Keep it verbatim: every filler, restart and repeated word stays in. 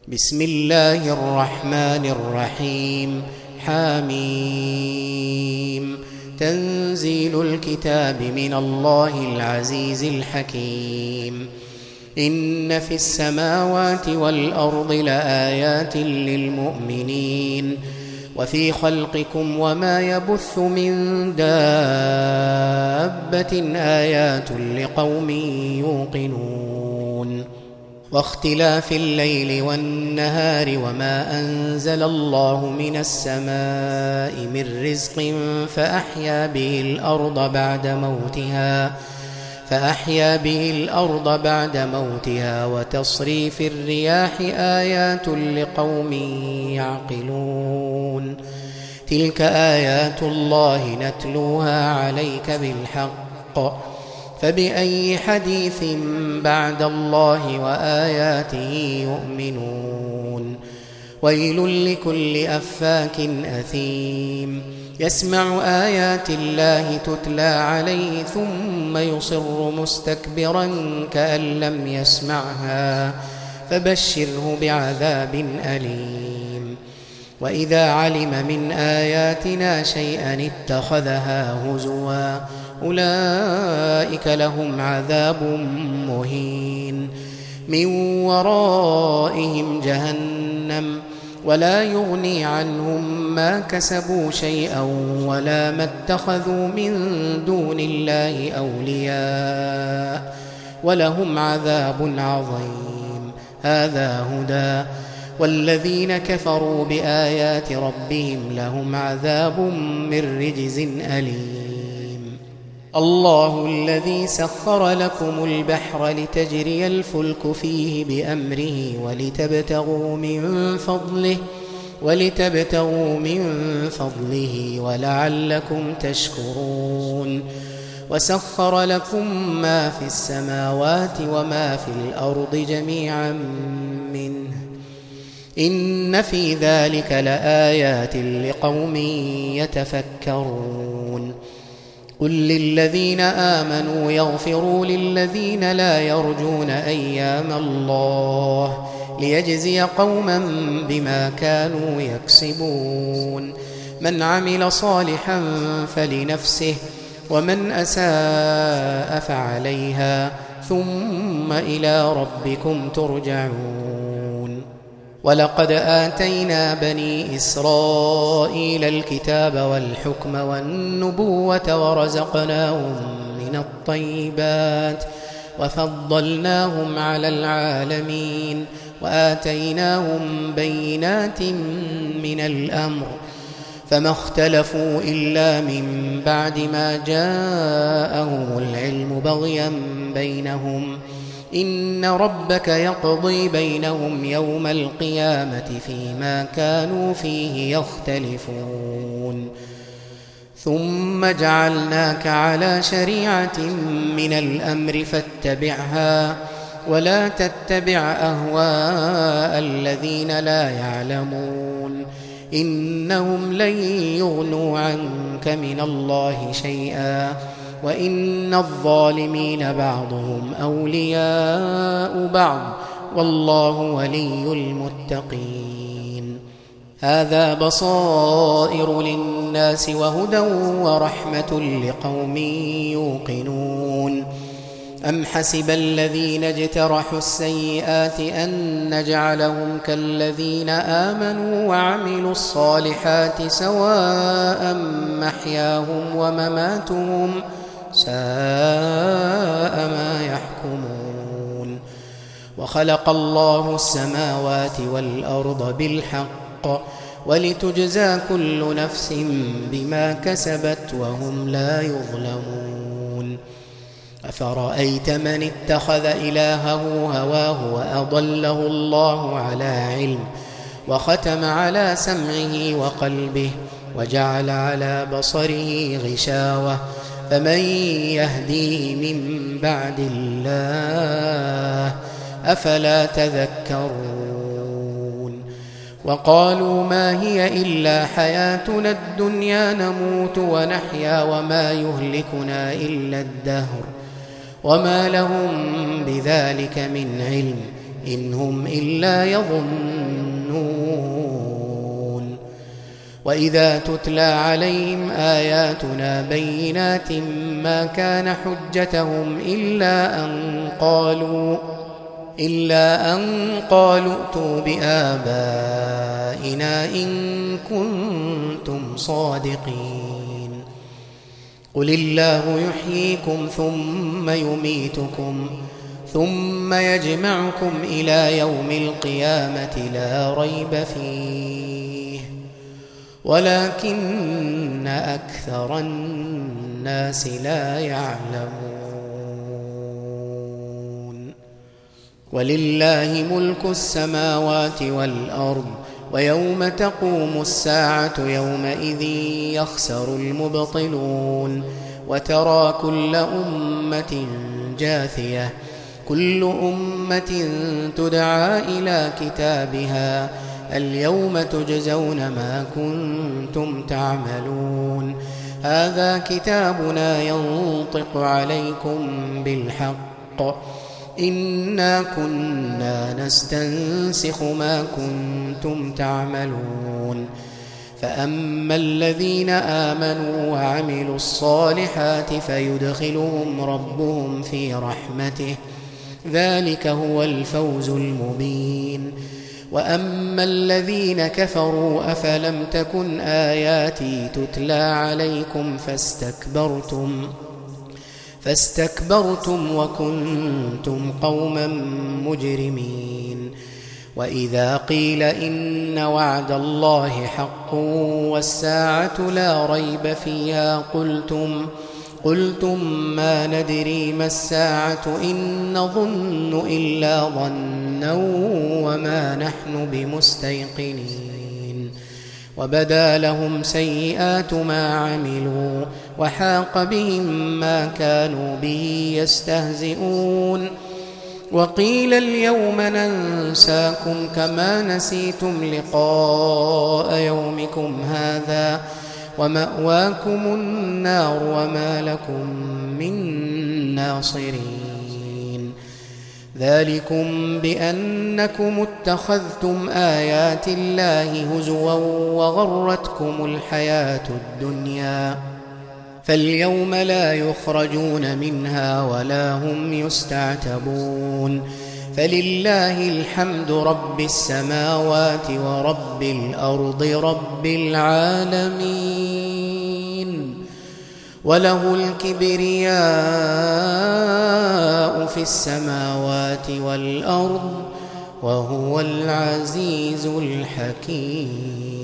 بسم الله الرحمن الرحيم. حميم. تنزيل الكتاب من الله العزيز الحكيم. إن في السماوات والأرض لآيات للمؤمنين وفي خلقكم وما يبث من دابة آيات لقوم يوقنون. واختلاف الليل والنهار وما أنزل الله من السماء من رزق فأحيا به الأرض بعد موتها فأحيا به الأرض بعد موتها وتصريف الرياح آيات لقوم يعقلون. تلك آيات الله نتلوها عليك بالحق فبأي حديث بعد الله وآياته يؤمنون. ويل لكل أفاك أثيم يسمع آيات الله تتلى عليه ثم يصر مستكبرا كأن لم يسمعها فبشره بعذاب أليم. وإذا علم من آياتنا شيئا اتخذها هزوا أولئك لهم عذاب مهين من ورائهم جهنم ولا يغني عنهم ما كسبوا شيئا ولا ما اتخذوا من دون الله أولياء ولهم عذاب عظيم. هذا هدى والذين كفروا بآيات ربهم لهم عذاب من رجز أليم. الله الذي سخر لكم البحر لتجري الفلك فيه بأمره ولتبتغوا من فضله ولتبتغوا من فضله ولعلكم تشكرون. وسخر لكم ما في السماوات وما في الأرض جميعا منه إن في ذلك لآيات لقوم يتفكرون. قل للذين آمنوا يغفروا للذين لا يرجون أيام الله ليجزي قوما بما كانوا يكسبون. من عمل صالحا فلنفسه ومن أساء فعليها ثم إلى ربكم ترجعون. ولقد آتينا بني إسرائيل الكتاب والحكم والنبوة ورزقناهم من الطيبات وفضلناهم على العالمين وآتيناهم بينات من الأمر فما اختلفوا إلا من بعد ما جاءهم العلم بغيا بينهم. إن ربك يقضي بينهم يوم القيامة فيما كانوا فيه يختلفون. ثم جعلناك على شريعة من الأمر فاتبعها ولا تتبع أهواء الذين لا يعلمون إنهم لن يغنوا عنك من الله شيئا وإن الظالمين بعضهم أولياء بعض والله ولي المتقين. هذا بصائر للناس وهدى ورحمة لقوم يوقنون. أم حسب الذين اجترحوا السيئات أن نجعلهم كالذين آمنوا وعملوا الصالحات سواء محياهم ومماتهم ساء ما يحكمون. وخلق الله السماوات والأرض بالحق ولتجزى كل نفس بما كسبت وهم لا يظلمون. أفرأيت من اتخذ إلهه هواه وأضله الله على علم وختم على سمعه وقلبه وجعل على بصره غشاوة فمن يهديه من بعد الله أفلا تذكرون. وقالوا ما هي إلا حياتنا الدنيا نموت ونحيا وما يهلكنا إلا الدهر وما لهم بذلك من علم إن هم إلا يظنون وإذا تتلى عليهم آياتنا بينات ما كان حجتهم إلا أن قالوا إلا أن قالوا ائتوا بآبائنا إن كنتم صادقين قل الله يحييكم ثم يميتكم ثم يجمعكم إلى يوم القيامة لا ريب فيه ولكن أكثر الناس لا يعلمون ولله ملك السماوات والأرض ويوم تقوم الساعة يومئذ يخسر المبطلون وترى كل أمة جاثية كل أمة تدعى إلى كتابها اليوم تجزون ما كنتم تعملون هذا كتابنا ينطق عليكم بالحق إنا كنا نستنسخ ما كنتم تعملون فأما الذين آمنوا وعملوا الصالحات فيدخلهم ربهم في رحمته ذلك هو الفوز المبين وأما الذين كفروا أفلم تكن آياتي تتلى عليكم فاستكبرتم فاستكبرتم وكنتم قوما مجرمين وإذا قيل إن وعد الله حق والساعة لا ريب فيها قلتم قلتم ما ندري ما الساعة إن نظن إلا ظنا وما نحن بمستيقنين وبدا لهم سيئات ما عملوا وحاق بهم ما كانوا به يستهزئون وقيل اليوم ننساكم كما نسيتم لقاء يومكم هذا ومأواكم النار وما لكم من ناصرين ذلكم بأنكم اتخذتم آيات الله هزوا وغرتكم الحياة الدنيا فاليوم لا يخرجون منها ولا هم يستعتبون فلله الحمد رب السماوات ورب الأرض رب العالمين وله الكبرياء في السماوات والأرض وهو العزيز الحكيم.